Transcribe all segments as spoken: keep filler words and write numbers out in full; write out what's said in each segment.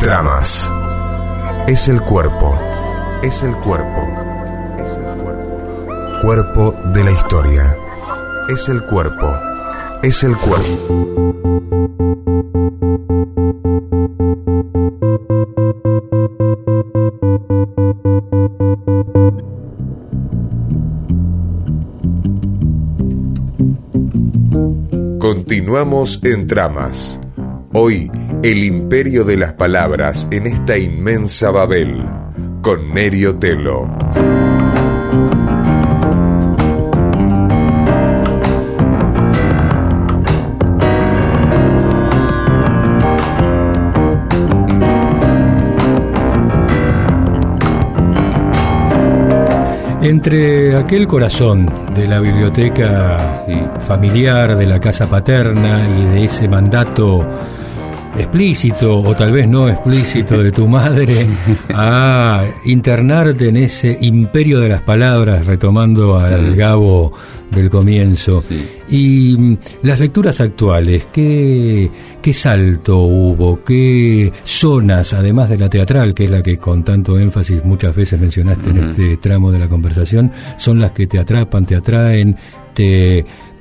tramas. Es el cuerpo. Es el cuerpo. Es el cuerpo. Cuerpo de la historia. Es el cuerpo. Es el cuerpo. Continuamos en Tramas. Hoy, el imperio de las palabras en esta inmensa Babel, con Nerio Telo. Entre aquel corazón de la biblioteca familiar, de la casa paterna y de ese mandato explícito o tal vez no explícito de tu madre a internarte en ese imperio de las palabras, retomando al Gabo del comienzo. Sí. Y las lecturas actuales, ¿qué, qué salto hubo? ¿Qué zonas, además de la teatral, que es la que con tanto énfasis muchas veces mencionaste uh-huh. en este tramo de la conversación, son las que te atrapan, te atraen, te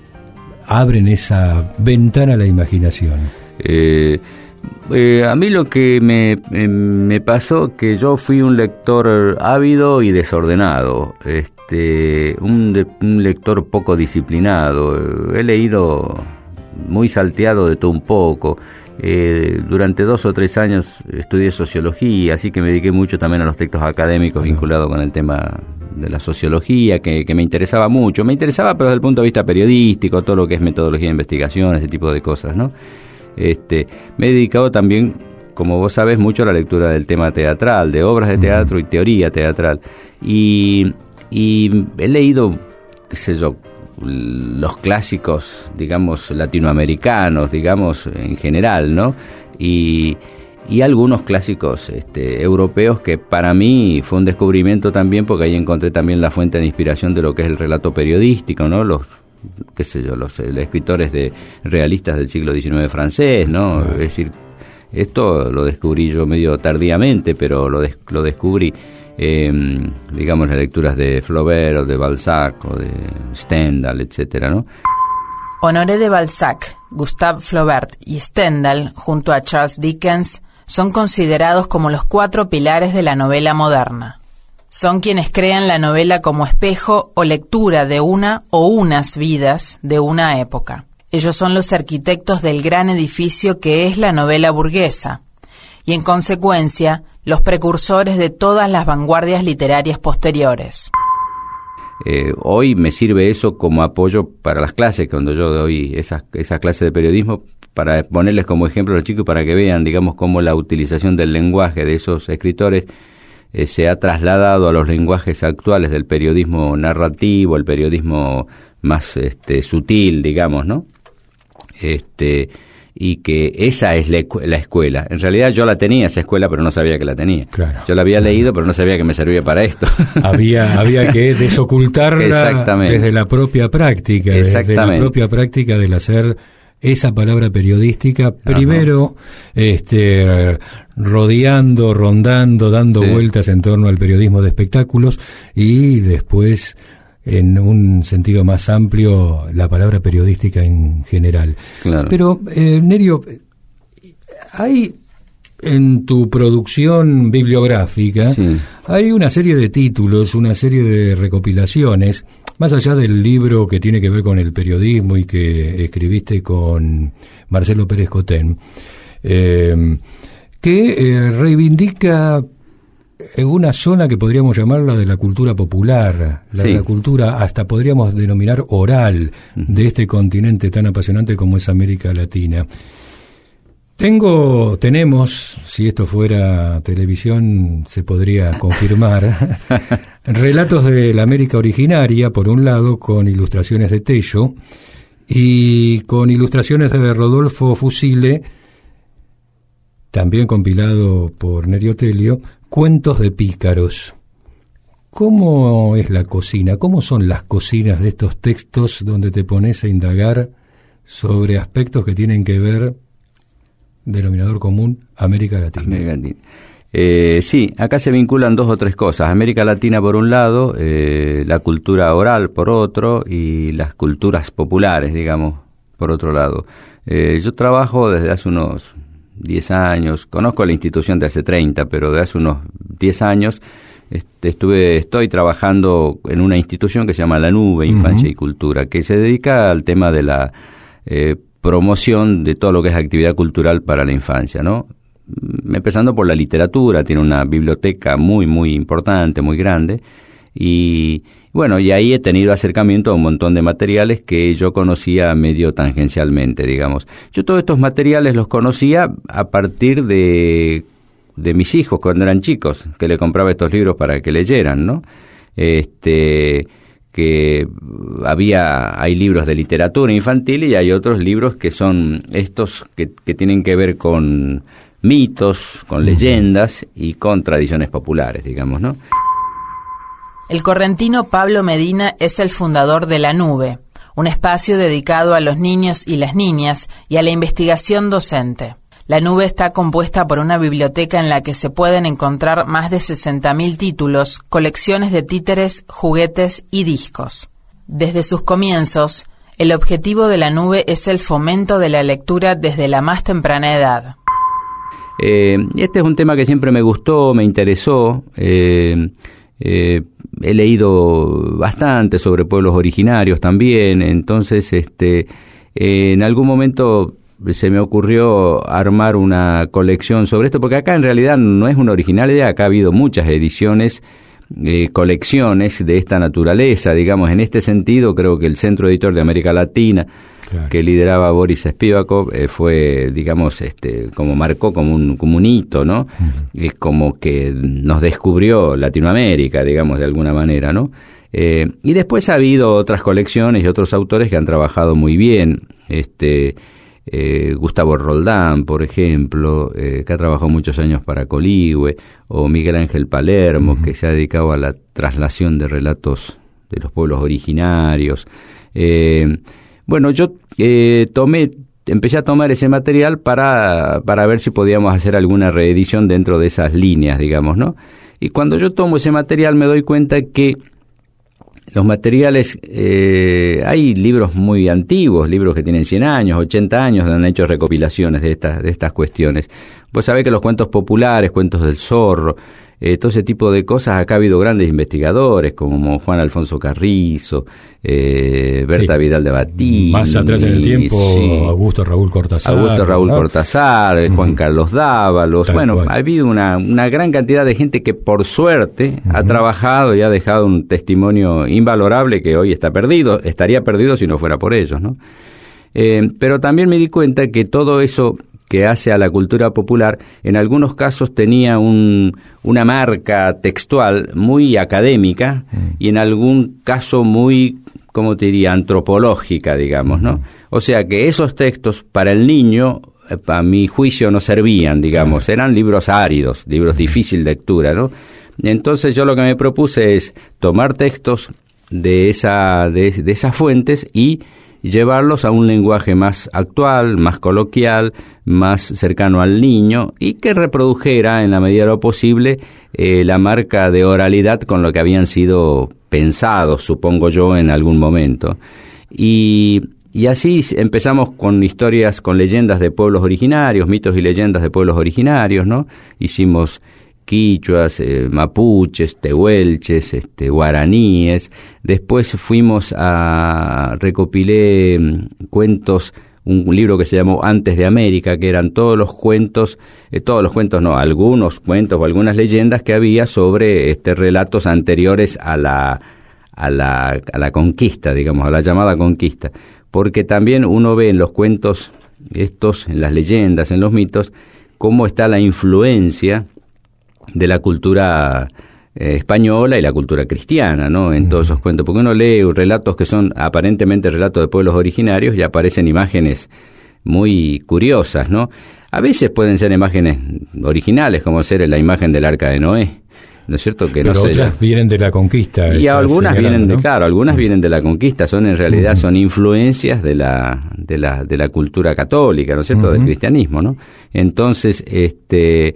abren esa ventana a la imaginación? Eh... Eh, a mí lo que me, eh, me pasó que yo fui un lector ávido y desordenado, este, un, de, un lector poco disciplinado. He leído muy salteado de todo un poco. Eh, durante dos o tres años estudié sociología, así que me dediqué mucho también a los textos académicos uh-huh. vinculados con el tema de la sociología, que, que me interesaba mucho. Me interesaba, pero desde el punto de vista periodístico, todo lo que es metodología de investigación, ese tipo de cosas, ¿no? Este, me he dedicado también, como vos sabés, mucho a la lectura del tema teatral, de obras de teatro y teoría teatral. Y, y he leído, qué sé yo, los clásicos, digamos, latinoamericanos, digamos, en general, ¿no? Y, y algunos clásicos este, europeos que para mí fue un descubrimiento también, porque ahí encontré también la fuente de inspiración de lo que es el relato periodístico, ¿no? Los qué sé yo, los, los escritores de realistas del siglo diecinueve francés, ¿no? Es decir, esto lo descubrí yo medio tardíamente, pero lo, des, lo descubrí, eh, digamos, las lecturas de Flaubert o de Balzac o de Stendhal, etcétera, ¿no? Honoré de Balzac, Gustave Flaubert y Stendhal, junto a Charles Dickens, son considerados como los cuatro pilares de la novela moderna. Son quienes crean la novela como espejo o lectura de una o unas vidas de una época. Ellos son los arquitectos del gran edificio que es la novela burguesa, y en consecuencia, los precursores de todas las vanguardias literarias posteriores. Eh, hoy me sirve eso como apoyo para las clases, cuando yo doy esas, esas clases de periodismo, para ponerles como ejemplo a los chicos, para que vean, digamos, cómo la utilización del lenguaje de esos escritores Eh, se ha trasladado a los lenguajes actuales del periodismo narrativo, el periodismo más este, sutil, digamos, ¿no? Este, y que esa es la, la escuela. En realidad yo la tenía, esa escuela, pero no sabía que la tenía. Claro. Yo la había leído, pero no sabía que me servía para esto. Había, había que desocultarla desde la propia práctica, desde la propia práctica del hacer esa palabra periodística, primero este, rodeando, rondando, dando sí. vueltas en torno al periodismo de espectáculos, y después, en un sentido más amplio, la palabra periodística en general. Claro. Pero, eh, Nerio, hay en tu producción bibliográfica, sí. hay una serie de títulos, una serie de recopilaciones, más allá del libro que tiene que ver con el periodismo y que escribiste con Marcelo Pérez Cotén, eh, que eh, reivindica una zona que podríamos llamarla de la cultura popular, la, sí. la cultura hasta podríamos denominar oral uh-huh. de este continente tan apasionante como es América Latina. Tengo, tenemos, si esto fuera televisión se podría confirmar, relatos de la América originaria, por un lado, con ilustraciones de Tello, y con ilustraciones de Rodolfo Fusile, también compilado por Nerio Telo, Cuentos de Pícaros. ¿Cómo es la cocina? ¿Cómo son las cocinas de estos textos donde te pones a indagar sobre aspectos que tienen que ver denominador común, América Latina. América Latina. Eh, sí, acá se vinculan dos o tres cosas. América Latina por un lado, eh, la cultura oral por otro y las culturas populares, digamos, por otro lado. Eh, yo trabajo desde hace unos diez años, conozco la institución de hace treinta, pero de hace unos diez años este, estuve, estoy trabajando en una institución que se llama La Nube, Infancia uh-huh. y Cultura, que se dedica al tema de la eh, promoción de todo lo que es actividad cultural para la infancia, ¿no? Empezando por la literatura, tiene una biblioteca muy, muy importante, muy grande, y bueno, y ahí he tenido acercamiento a un montón de materiales que yo conocía medio tangencialmente, digamos. Yo todos estos materiales los conocía a partir de, de mis hijos cuando eran chicos, que le compraba estos libros para que leyeran, ¿no? Este, que había, hay libros de literatura infantil y hay otros libros que son estos que, que tienen que ver con mitos, con leyendas y con tradiciones populares, digamos, ¿no? El correntino Pablo Medina es el fundador de La Nube, un espacio dedicado a los niños y las niñas y a la investigación docente. La Nube está compuesta por una biblioteca en la que se pueden encontrar más de sesenta mil títulos, colecciones de títeres, juguetes y discos. Desde sus comienzos, el objetivo de La Nube es el fomento de la lectura desde la más temprana edad. Eh, este es un tema que siempre me gustó, me interesó. Eh, eh, he leído bastante sobre pueblos originarios también, entonces este, eh, en algún momento se me ocurrió armar una colección sobre esto, porque acá en realidad no es una originalidad, acá ha habido muchas ediciones, eh, colecciones de esta naturaleza, digamos. En este sentido creo que el Centro Editor de América Latina, claro, que lideraba Boris Spivakov, eh, fue, digamos, este, como marcó como un, como un hito, ¿no? Uh-huh. Es como que nos descubrió Latinoamérica, digamos, de alguna manera, ¿no? Eh, y después ha habido otras colecciones y otros autores que han trabajado muy bien, este, eh, Gustavo Roldán, por ejemplo, eh, que ha trabajado muchos años para Coligüe, o Miguel Ángel Palermo, uh-huh, que se ha dedicado a la traslación de relatos de los pueblos originarios. Eh, Bueno, yo eh, tomé, empecé a tomar ese material para, para ver si podíamos hacer alguna reedición dentro de esas líneas, digamos, ¿no? Y cuando yo tomo ese material me doy cuenta que los materiales, eh, hay libros muy antiguos, libros que tienen cien años, ochenta años, donde han hecho recopilaciones de estas, de estas cuestiones. Vos sabés que los cuentos populares, cuentos del zorro, Eh, todo ese tipo de cosas, acá ha habido grandes investigadores como Juan Alfonso Carrizo, eh, Berta sí. Vidal de Batini. Más atrás en el tiempo, sí. Augusto Raúl Cortázar. Augusto Raúl ¿verdad? Cortázar, uh-huh. Juan Carlos Dávalos. Tal bueno, cual. Ha habido una, una gran cantidad de gente que por suerte uh-huh. ha trabajado y ha dejado un testimonio invalorable que hoy está perdido, estaría perdido si no fuera por ellos, ¿no? Eh, pero también me di cuenta que todo eso que hace a la cultura popular, en algunos casos tenía un, una marca textual muy académica mm. y en algún caso muy, ¿cómo te diría?, antropológica, digamos, ¿no? O sea que esos textos para el niño, a mi juicio, no servían, digamos, eran libros áridos, libros difícil de lectura, ¿no? Entonces yo lo que me propuse es tomar textos de, esa, de, de esas fuentes y llevarlos a un lenguaje más actual, más coloquial, más cercano al niño y que reprodujera en la medida de lo posible eh, la marca de oralidad con lo que habían sido pensados, supongo yo, en algún momento. Y, y así empezamos con historias, con leyendas de pueblos originarios, mitos y leyendas de pueblos originarios, ¿no? Hicimos quichuas, eh, mapuches, tehuelches, este, guaraníes. Después fuimos a recopilé um, cuentos, un libro que se llamó Antes de América, que eran todos los cuentos, eh, todos los cuentos no, algunos cuentos o algunas leyendas que había sobre este relatos anteriores a la a la a la conquista, digamos, a la llamada conquista, porque también uno ve en los cuentos estos, en las leyendas, en los mitos, cómo está la influencia de la cultura eh, española y la cultura cristiana, ¿no? En todos esos cuentos, porque uno lee relatos que son aparentemente relatos de pueblos originarios y aparecen imágenes muy curiosas, ¿no? A veces pueden ser imágenes originales, como ser la imagen del Arca de Noé, ¿no es cierto? Que Pero no otras sé, vienen de la conquista. Y algunas vienen de, ¿no? claro, algunas uh-huh. vienen de la conquista, son en realidad uh-huh. son influencias de la, de la, de la cultura católica, ¿no es cierto? Uh-huh. Del cristianismo, ¿no? Entonces, este,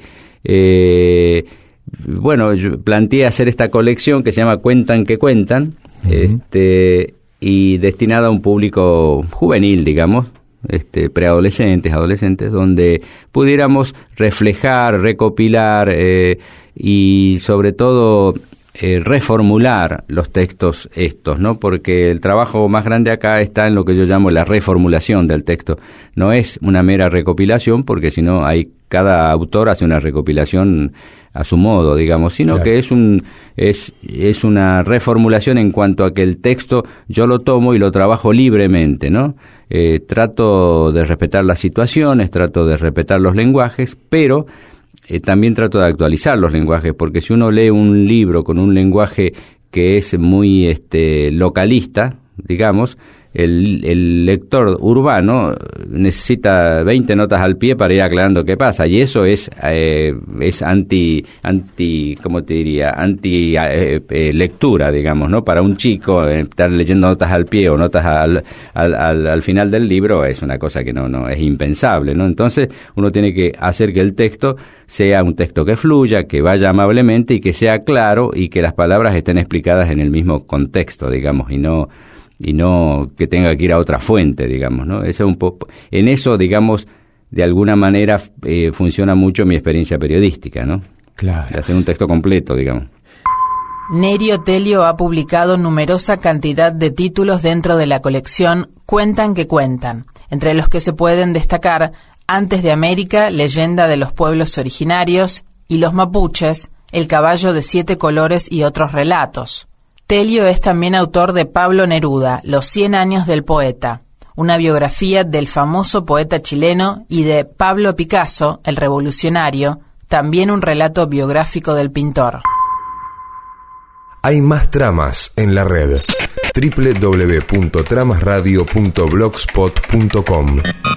eh, bueno, yo planteé hacer esta colección que se llama Cuentan que Cuentan, uh-huh. este, y destinada a un público juvenil, digamos, este, preadolescentes, adolescentes, donde pudiéramos reflejar, recopilar eh, y sobre todo eh, reformular los textos estos, ¿no? Porque el trabajo más grande acá está en lo que yo llamo la reformulación del texto. No es una mera recopilación, porque si no hay, cada autor hace una recopilación a su modo, digamos, sino claro. que es un es es una reformulación en cuanto a que el texto yo lo tomo y lo trabajo libremente, ¿no? Eh, trato de respetar las situaciones, trato de respetar los lenguajes, pero eh, también trato de actualizar los lenguajes, porque si uno lee un libro con un lenguaje que es muy este localista, digamos, el, el lector urbano necesita veinte notas al pie para ir aclarando qué pasa, y eso es eh, es anti anti ¿cómo te diría? anti eh, eh, lectura, digamos, ¿no? Para un chico eh, estar leyendo notas al pie o notas al, al, al, al final del libro es una cosa que no no es impensable, ¿no? Entonces uno tiene que hacer que el texto sea un texto que fluya, que vaya amablemente y que sea claro y que las palabras estén explicadas en el mismo contexto, digamos, y no y no que tenga que ir a otra fuente, digamos, ¿no? Ese es un poco, en eso, digamos, de alguna manera eh, funciona mucho mi experiencia periodística, ¿no? Claro. De hacer un texto completo, digamos. Nerio Telio ha publicado numerosa cantidad de títulos dentro de la colección Cuentan que Cuentan, entre los que se pueden destacar Antes de América, Leyenda de los Pueblos Originarios, y Los Mapuches, El Caballo de Siete Colores y otros relatos. Telio es también autor de Pablo Neruda, Los cien años del poeta, una biografía del famoso poeta chileno, y de Pablo Picasso, el revolucionario, también un relato biográfico del pintor. Hay más tramas en la red. doble u doble u doble u punto tramas radio punto blogspot punto com.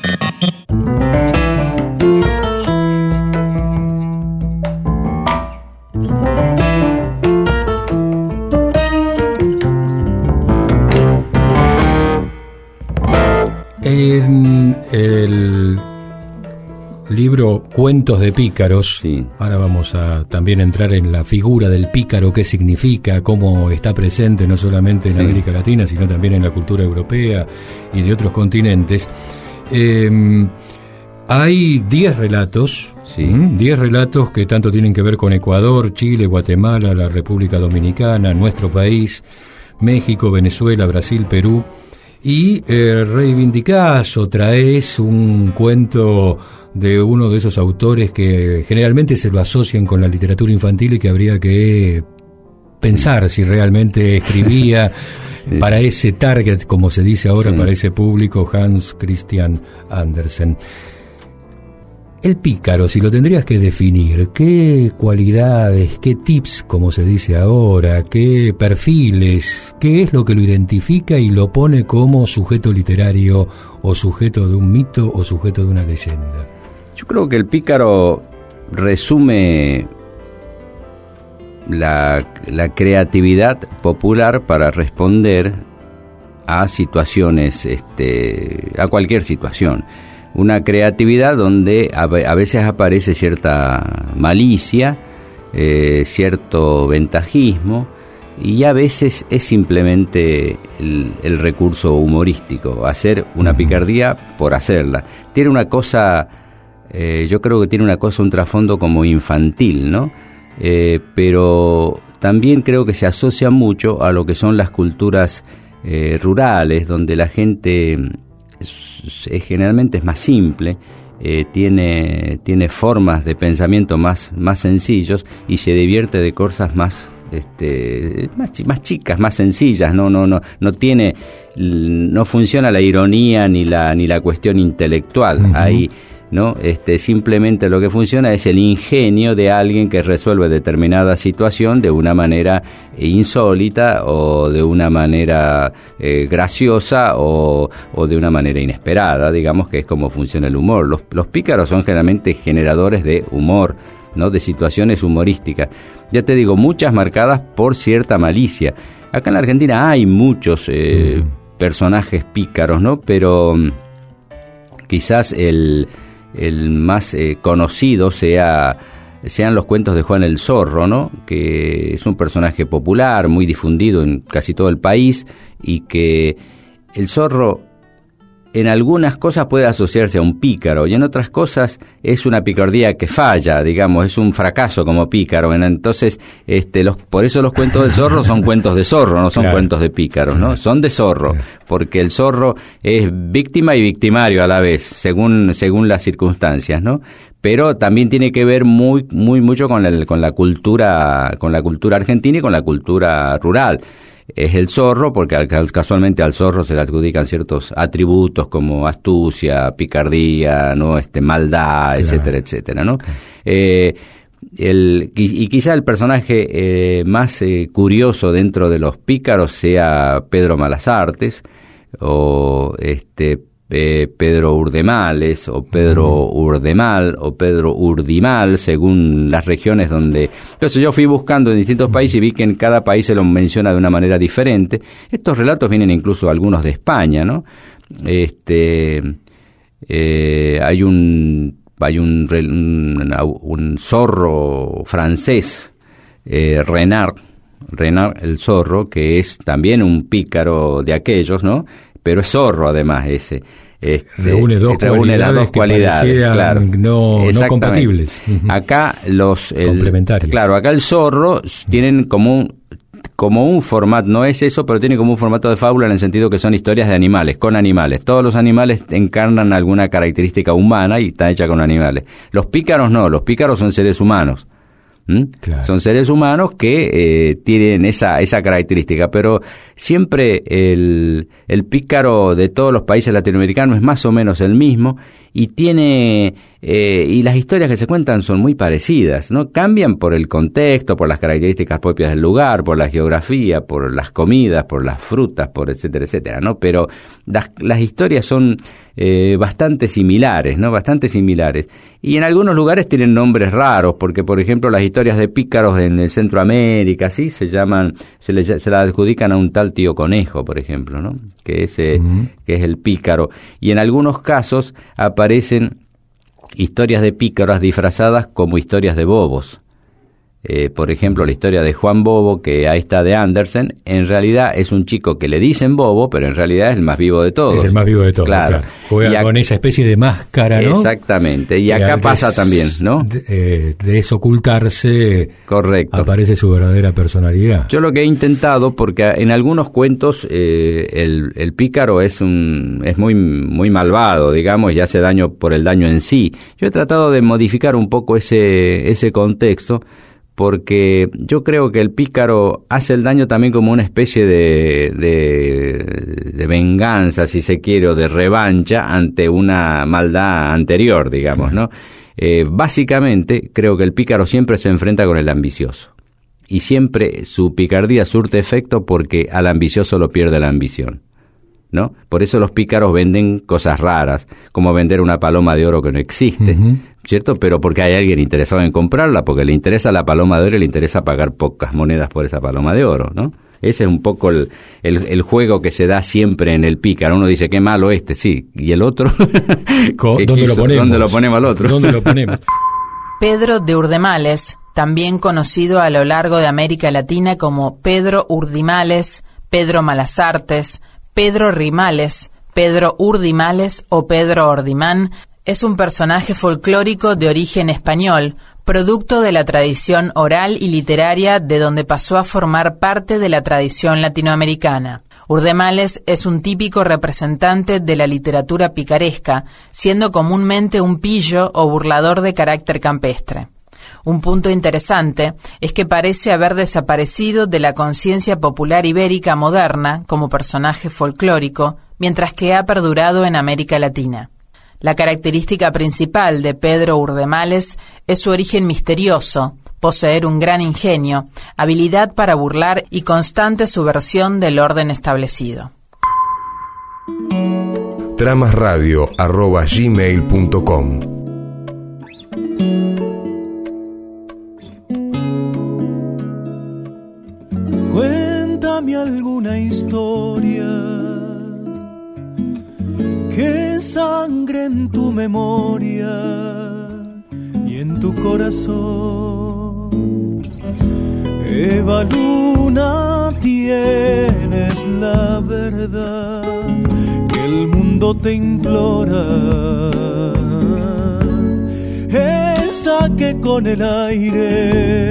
En el libro Cuentos de Pícaros, sí. Ahora vamos a también entrar en la figura del pícaro, qué significa, cómo está presente no solamente en sí. América Latina, sino también en la cultura europea y de otros continentes. Eh, hay diez relatos, sí. diez relatos que tanto tienen que ver con Ecuador, Chile, Guatemala, la República Dominicana, nuestro país, México, Venezuela, Brasil, Perú. Y eh, reivindicás o traes un cuento de uno de esos autores que generalmente se lo asocian con la literatura infantil y que habría que pensar si realmente escribía sí. para ese target, como se dice ahora, sí. para ese público, Hans Christian Andersen. El pícaro, si lo tendrías que definir, ¿qué cualidades, qué tips, como se dice ahora, qué perfiles, qué es lo que lo identifica y lo pone como sujeto literario o sujeto de un mito o sujeto de una leyenda? Yo creo que el pícaro resume la, la creatividad popular para responder a situaciones, este, a cualquier situación. Una creatividad donde a veces aparece cierta malicia, eh, cierto ventajismo, y a veces es simplemente el, el recurso humorístico, hacer una picardía por hacerla. Tiene una cosa, eh, yo creo que tiene una cosa, un trasfondo como infantil, ¿no? Eh, pero también creo que se asocia mucho a lo que son las culturas eh, rurales, donde la gente es, es, generalmente es más simple, eh, tiene, tiene formas de pensamiento más, más sencillos y se divierte de cosas más Este, más, más chicas, más sencillas, no, no, no, no tiene, no funciona la ironía ni la ni la cuestión intelectual. Uh-huh. Ahí, ¿no? Este, simplemente lo que funciona es el ingenio de alguien que resuelve determinada situación de una manera insólita o de una manera eh, graciosa o, o de una manera inesperada, digamos que es como funciona el humor. Los, los pícaros son generalmente generadores de humor, ¿no? De situaciones humorísticas. Ya te digo, muchas marcadas por cierta malicia. Acá en la Argentina hay muchos eh, mm. personajes pícaros, ¿no? Pero um, quizás el, el más eh, conocido sea... sean los cuentos de Juan el Zorro, ¿no? Que es un personaje popular, muy difundido en casi todo el país, y que el zorro en algunas cosas puede asociarse a un pícaro, y en otras cosas es una picardía que falla, digamos, es un fracaso como pícaro. Entonces, este, los, por eso los cuentos del zorro son cuentos de zorro, no son claro. cuentos de pícaros, ¿no? Son de zorro, claro. porque el zorro es víctima y victimario a la vez, según, según las circunstancias, ¿no? Pero también tiene que ver muy muy mucho con la, con la cultura con la cultura argentina y con la cultura rural. Es el zorro porque casualmente al zorro se le adjudican ciertos atributos como astucia, picardía, no este maldad, claro. etcétera, etcétera, ¿no? Claro. Eh, el, y, y quizá el personaje eh, más eh, curioso dentro de los pícaros sea Pedro Malasartes o este Eh, Pedro Urdemales o Pedro Urdemal o Pedro Urdimal, según las regiones donde... Entonces yo fui buscando en distintos países y vi que en cada país se lo menciona de una manera diferente. Estos relatos vienen incluso algunos de España, ¿no? Este, eh, hay un hay un, un, un zorro francés, eh, Renard, Renard el zorro, que es también un pícaro de aquellos, ¿no? Pero es zorro además ese. Este, reúne dos reúne cualidades, las dos cualidades, claro. no, no compatibles. Acá los el, complementarios. Claro, acá el zorro tienen como un como un formato, no es eso, pero tiene como un formato de fábula en el sentido que son historias de animales, con animales. Todos los animales encarnan alguna característica humana y está hecha con animales. Los pícaros no, los pícaros son seres humanos. ¿Mm? Claro. Son seres humanos que eh, tienen esa esa característica, pero siempre el, el pícaro de todos los países latinoamericanos es más o menos el mismo y tiene eh, y las historias que se cuentan son muy parecidas, ¿no? Cambian por el contexto, por las características propias del lugar, por la geografía, por las comidas, por las frutas, por etcétera, etcétera, ¿no? Pero las, las historias son eh, bastante similares, ¿no? Bastante similares. Y en algunos lugares tienen nombres raros, porque por ejemplo las historias de pícaros en el Centroamérica, sí, se llaman, se le se la adjudican a un tal Tío Conejo, por ejemplo, ¿no? Que es eh, uh-huh. que es el pícaro. Y en algunos casos aparecen historias de pícaros disfrazadas como historias de bobos. Eh, por ejemplo, la historia de Juan Bobo, que ahí está de Andersen, en realidad es un chico que le dicen bobo, pero en realidad es el más vivo de todos. Es el más vivo de todos, claro. claro. Juega ac- con esa especie de máscara, ¿no? Exactamente, y acá pasa es, también, ¿no? De, eh, de desocultarse, correcto, aparece su verdadera personalidad. Yo lo que he intentado, porque en algunos cuentos eh, el, el pícaro es un es muy muy malvado, digamos, y hace daño por el daño en sí. Yo he tratado de modificar un poco ese ese contexto, porque yo creo que el pícaro hace el daño también como una especie de, de, de venganza, si se quiere, o de revancha ante una maldad anterior, digamos, ¿no? Eh, básicamente, creo que el pícaro siempre se enfrenta con el ambicioso. Y siempre su picardía surte efecto porque al ambicioso lo pierde la ambición, ¿no? Por eso los pícaros venden cosas raras, como vender una paloma de oro que no existe, uh-huh. ¿cierto? Pero porque hay alguien interesado en comprarla, porque le interesa la paloma de oro y le interesa pagar pocas monedas por esa paloma de oro, ¿no? Ese es un poco el, el, el juego que se da siempre en el pícaro. Uno dice, qué malo este, sí, y el otro... ¿Dónde lo ponemos? ¿Dónde lo ponemos al otro? ¿Dónde lo ponemos? Pedro de Urdemales, también conocido a lo largo de América Latina como Pedro Urdimales, Pedro Malasartes, Pedro Rimales, Pedro Urdimales o Pedro Ordimán, es un personaje folclórico de origen español, producto de la tradición oral y literaria de donde pasó a formar parte de la tradición latinoamericana. Urdemales es un típico representante de la literatura picaresca, siendo comúnmente un pillo o burlador de carácter campestre. Un punto interesante es que parece haber desaparecido de la conciencia popular ibérica moderna como personaje folclórico, mientras que ha perdurado en América Latina. La característica principal de Pedro Urdemales es su origen misterioso, poseer un gran ingenio, habilidad para burlar y constante subversión del orden establecido. tramasradio arroba gmail punto com alguna historia que sangre en tu memoria y en tu corazón. Eva Luna, tienes la verdad que el mundo te implora, esa que con el aire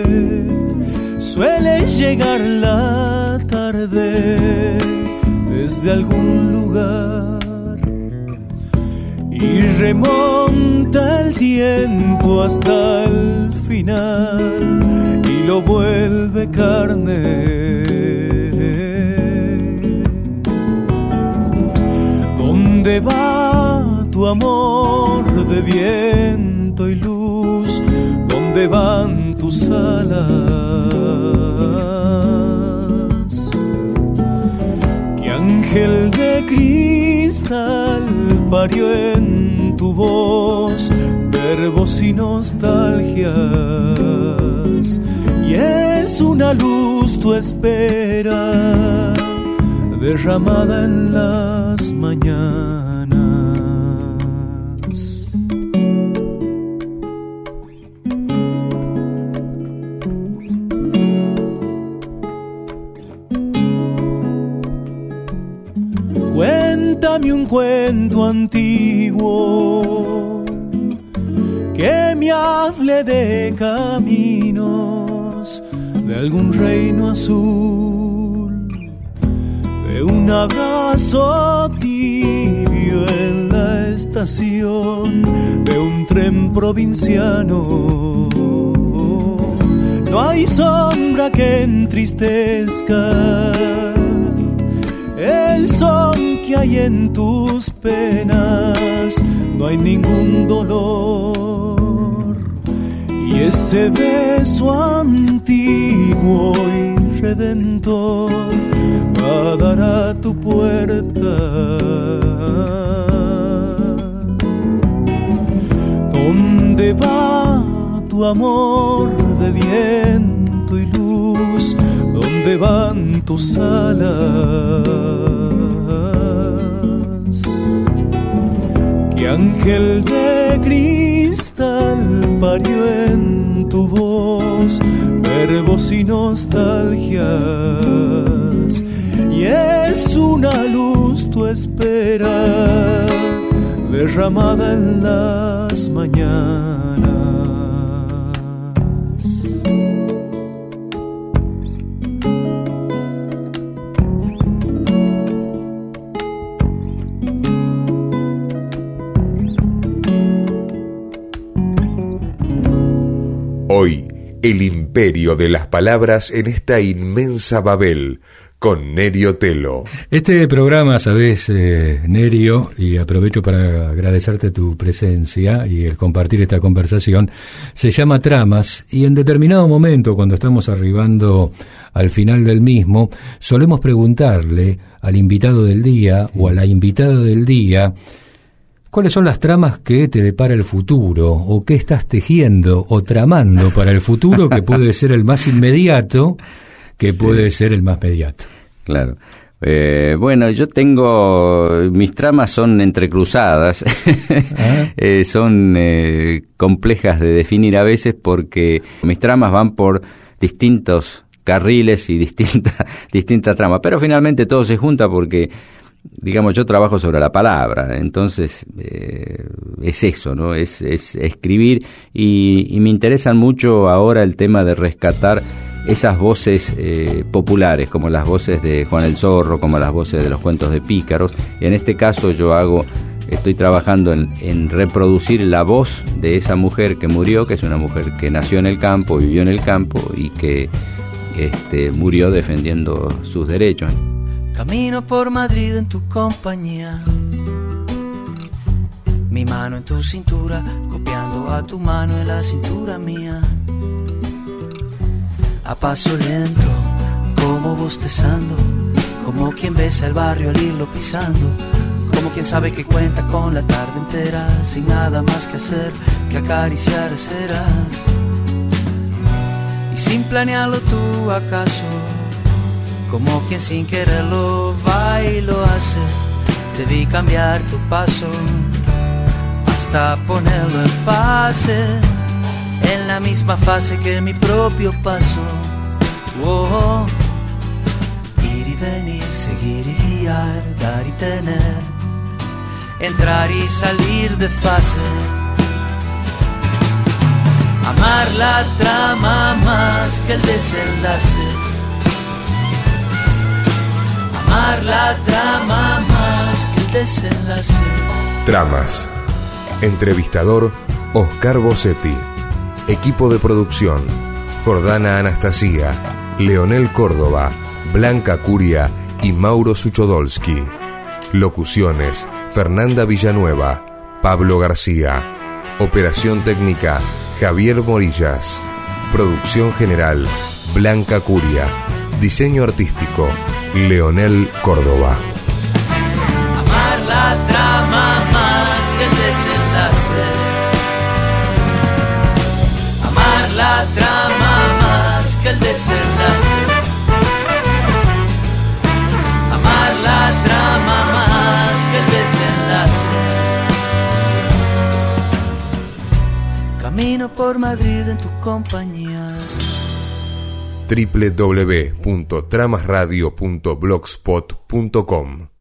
suele llegar la tarde desde algún lugar y remonta el tiempo hasta el final y lo vuelve carne. ¿Dónde va tu amor de viento y luz? ¿Dónde van tus alas? ¿Qué ángel de cristal parió en tu voz verbos y nostalgias? Y es una luz tu espera derramada en las mañanas. Cuéntame un cuento antiguo que me hable de caminos, de algún reino azul, de un abrazo tibio en la estación de un tren provinciano. No hay sombra que entristezca el son que hay en tus penas, no hay ningún dolor. Y ese beso antiguo y redentor va a dar a tu puerta. ¿Dónde va tu amor de viento y luz? ¿Dónde van tus alas? ¿Qué ángel de cristal parió en tu voz verbos y nostalgias? Y es una luz tu espera derramada en las mañanas. Hoy, el imperio de las palabras en esta inmensa Babel, con Nerio Telo. Este programa, sabés, eh, Nerio, y aprovecho para agradecerte tu presencia y el compartir esta conversación, se llama Tramas, y en determinado momento, cuando estamos arribando al final del mismo, solemos preguntarle al invitado del día o a la invitada del día ¿cuáles son las tramas que te depara el futuro? ¿O qué estás tejiendo o tramando para el futuro que puede ser el más inmediato, que sí. puede ser el más mediato? Claro. Eh, bueno, yo tengo... Mis tramas son entrecruzadas. ¿Ah? eh, son eh, complejas de definir a veces porque mis tramas van por distintos carriles y distintas distintas tramas. Pero finalmente todo se junta porque... digamos, yo trabajo sobre la palabra, entonces eh, es eso, ¿no? Es, es escribir y, y me interesan mucho ahora el tema de rescatar esas voces eh, populares, como las voces de Juan el Zorro, como las voces de los cuentos de Pícaros. En este caso yo hago, estoy trabajando en, en reproducir la voz de esa mujer que murió, que es una mujer que nació en el campo, vivió en el campo y que este, murió defendiendo sus derechos. Camino por Madrid en tu compañía, mi mano en tu cintura, copiando a tu mano en la cintura mía. A paso lento, como bostezando, como quien besa el barrio al irlo pisando, como quien sabe que cuenta con la tarde entera, sin nada más que hacer que acariciar ceras. Y sin planearlo tú acaso, como quien sin quererlo va y lo hace. Debí cambiar tu paso hasta ponerlo en fase, en la misma fase que mi propio paso. Oh, ir y venir, seguir y guiar, dar y tener, entrar y salir de fase. Amar la trama más que el desenlace. Amar la trama más que el desenlace. Tramas. Entrevistador Oscar Bossetti. Equipo de producción: Jordana Anastasia, Leonel Córdoba, Blanca Curia y Mauro Suchodolski. Locuciones: Fernanda Villanueva, Pablo García. Operación técnica: Javier Morillas. Producción general: Blanca Curia. Diseño artístico: Leonel Córdoba. Amar la trama más que el desenlace. Amar la trama más que el desenlace. Amar la trama más que el desenlace. Camino por Madrid en tu compañía. doble u doble u doble u punto tramas radio punto blogspot punto com